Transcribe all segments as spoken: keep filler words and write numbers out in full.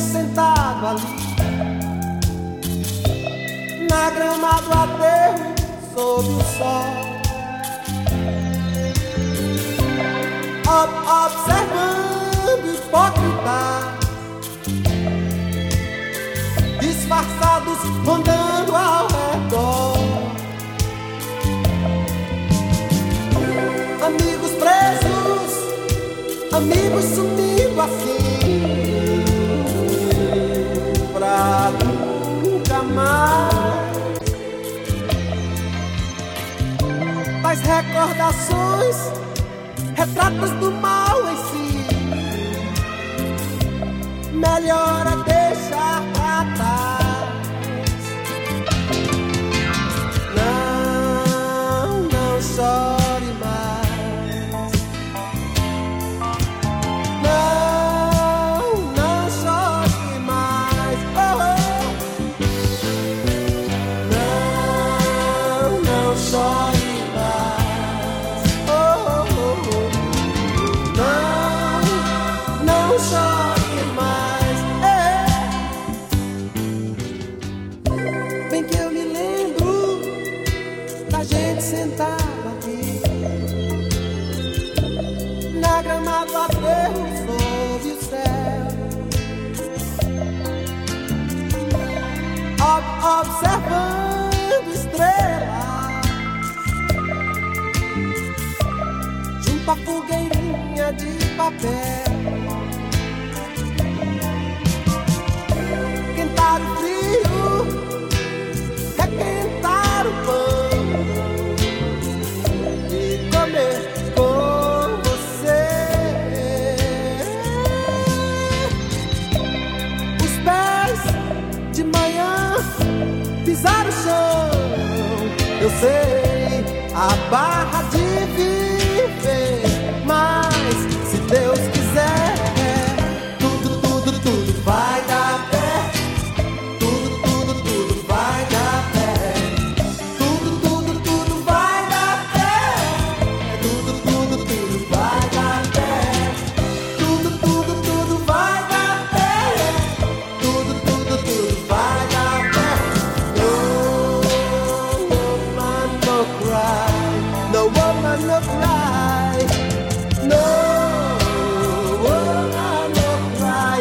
sentado ali na grama do aterro sob o sol, Ob observando hipócritas disfarçados rondando ao redor, amigos presos, amigos sumindo assim pra nunca mais. Tais recordações, retratos do mal em si, melhor é deixar pra trás. Não, não chore mais. Não, não chore mais. Oh, oh. Não, não chore. Sentado aqui na grama do aterro sob o céu, Ob observando estrelas junto à fogueirinha de papel, quentar o frio, requentar o pão, com você. Os pés de manhã pisar o chão, eu sei a barra de viver, mas se Deus quiser, tudo, tudo, tudo vai dar pé, tudo, tudo, tudo vai dar pé, tudo, tudo, tudo vai dar pé. Tudo, tudo, tudo vai dar pé. Tudo, tudo, tudo vai dar pé. Tudo, tudo, tudo vai dar pé. No woman no cry. No woman no cry. No woman no cry.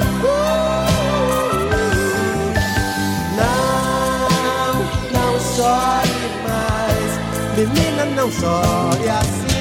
Não, não chore mais. Menina, não chore assim.